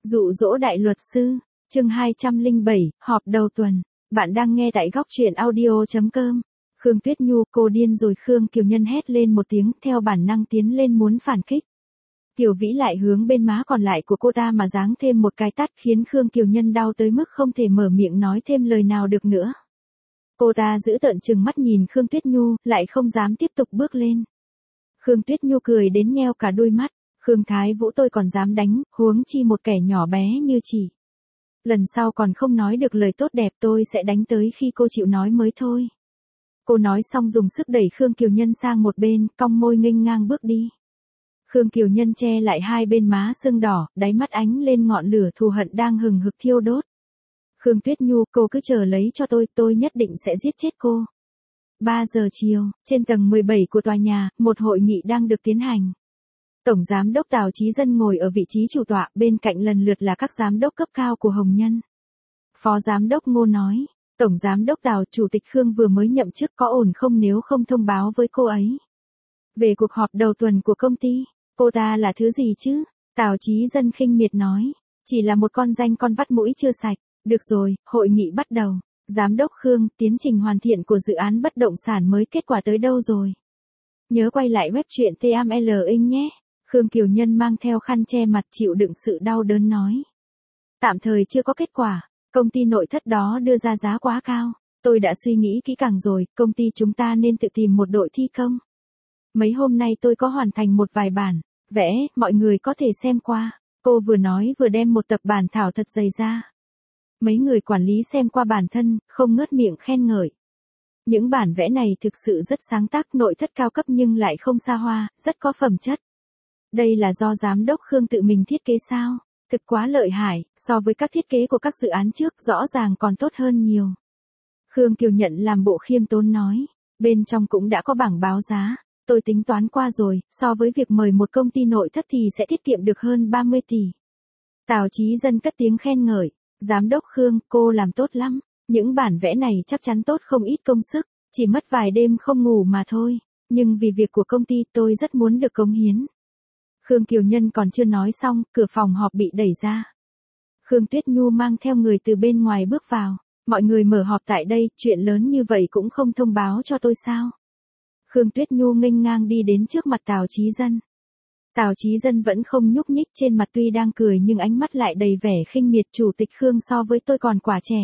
Dụ dỗ đại luật sư, chương 207, họp đầu tuần. Bạn đang nghe tại góc truyện audio.com. Khương Tuyết Nhu, cô điên rồi. Khương Kiều Nhân hét lên một tiếng, theo bản năng tiến lên muốn phản kích. Tiểu Vĩ lại hướng bên má còn lại của cô ta mà giáng thêm một cái tát, khiến Khương Kiều Nhân đau tới mức không thể mở miệng nói thêm lời nào được nữa. Cô ta giữ tợn trừng mắt nhìn Khương Tuyết Nhu, lại không dám tiếp tục bước lên. Khương Tuyết Nhu cười đến nheo cả đôi mắt. Khương Thái Vũ, tôi còn dám đánh, huống chi một kẻ nhỏ bé như chị. Lần sau còn không nói được lời tốt đẹp, tôi sẽ đánh tới khi cô chịu nói mới thôi. Cô nói xong dùng sức đẩy Khương Kiều Nhân sang một bên, cong môi nghênh ngang bước đi. Khương Kiều Nhân che lại hai bên má sưng đỏ, đáy mắt ánh lên ngọn lửa thù hận đang hừng hực thiêu đốt. Khương Tuyết Nhu, cô cứ chờ lấy cho tôi nhất định sẽ giết chết cô. 3 giờ chiều, trên tầng 17 của tòa nhà, một hội nghị đang được tiến hành. Tổng Giám đốc Tào Chí Dân ngồi ở vị trí chủ tọa, bên cạnh lần lượt là các giám đốc cấp cao của Hồng Nhân. Phó Giám đốc Ngô nói, Tổng Giám đốc Tào, Chủ tịch Khương vừa mới nhậm chức, có ổn không nếu không thông báo với cô ấy? Về cuộc họp đầu tuần của công ty, cô ta là thứ gì chứ? Tào Chí Dân khinh miệt nói, chỉ là một con danh con vắt mũi chưa sạch. Được rồi, hội nghị bắt đầu. Giám đốc Khương, tiến trình hoàn thiện của dự án bất động sản mới kết quả tới đâu rồi? Nhớ quay lại web truyện TML Inc nhé. Khương Kiều Nhân mang theo khăn che mặt chịu đựng sự đau đớn nói. Tạm thời chưa có kết quả, công ty nội thất đó đưa ra giá quá cao. Tôi đã suy nghĩ kỹ càng rồi, công ty chúng ta nên tự tìm một đội thi công. Mấy hôm nay tôi có hoàn thành một vài bản vẽ, mọi người có thể xem qua. Cô vừa nói vừa đem một tập bản thảo thật dày ra. Mấy người quản lý xem qua bản thân, không ngớt miệng khen ngợi. Những bản vẽ này thực sự rất sáng tác, nội thất cao cấp nhưng lại không xa hoa, rất có phẩm chất. Đây là do Giám đốc Khương tự mình thiết kế sao? Thực quá lợi hại, so với các thiết kế của các dự án trước rõ ràng còn tốt hơn nhiều. Khương Kiều Nhận làm bộ khiêm tốn nói, bên trong cũng đã có bảng báo giá, tôi tính toán qua rồi, so với việc mời một công ty nội thất thì sẽ tiết kiệm được hơn 30 tỷ. Tào Chí Dân cất tiếng khen ngợi, Giám đốc Khương, cô làm tốt lắm, những bản vẽ này chắc chắn tốt không ít công sức, chỉ mất vài đêm không ngủ mà thôi, nhưng vì việc của công ty tôi rất muốn được cống hiến. Khương Kiều Nhân còn chưa nói xong, cửa phòng họp bị đẩy ra. Khương Tuyết Nhu mang theo người từ bên ngoài bước vào. Mọi người mở họp tại đây, chuyện lớn như vậy cũng không thông báo cho tôi sao? Khương Tuyết Nhu nghênh ngang đi đến trước mặt Tào Chí Dân. Tào Chí Dân vẫn không nhúc nhích, trên mặt tuy đang cười nhưng ánh mắt lại đầy vẻ khinh miệt. Chủ tịch Khương, so với tôi còn quả trẻ.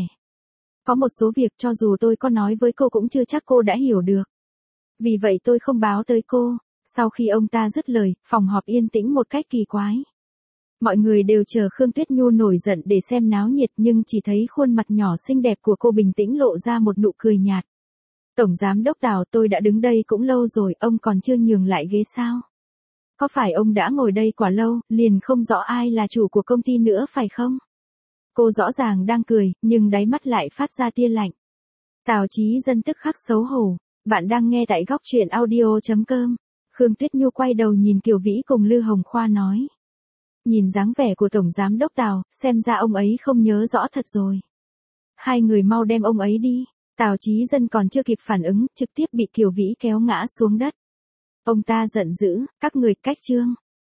Có một số việc cho dù tôi có nói với cô cũng chưa chắc cô đã hiểu được. Vì vậy tôi không báo tới cô. Sau khi ông ta dứt lời, phòng họp yên tĩnh một cách kỳ quái. Mọi người đều chờ Khương Tuyết Nhu nổi giận để xem náo nhiệt, nhưng chỉ thấy khuôn mặt nhỏ xinh đẹp của cô bình tĩnh lộ ra một nụ cười nhạt. Tổng Giám đốc Tào, tôi đã đứng đây cũng lâu rồi, ông còn chưa nhường lại ghế sao? Có phải ông đã ngồi đây quá lâu, liền không rõ ai là chủ của công ty nữa phải không? Cô rõ ràng đang cười, nhưng đáy mắt lại phát ra tia lạnh. Tào Chí Dân tức khắc xấu hổ. Bạn đang nghe tại góc truyện audio.com. Khương Tuyết Nhu quay đầu nhìn Kiều Vĩ cùng Lư Hồng Khoa nói. Nhìn dáng vẻ của Tổng Giám đốc Tào, xem ra ông ấy không nhớ rõ thật rồi. Hai người mau đem ông ấy đi. Tào Chí Dân còn chưa kịp phản ứng, trực tiếp bị Kiều Vĩ kéo ngã xuống đất. Ông ta giận dữ, các người cách chương.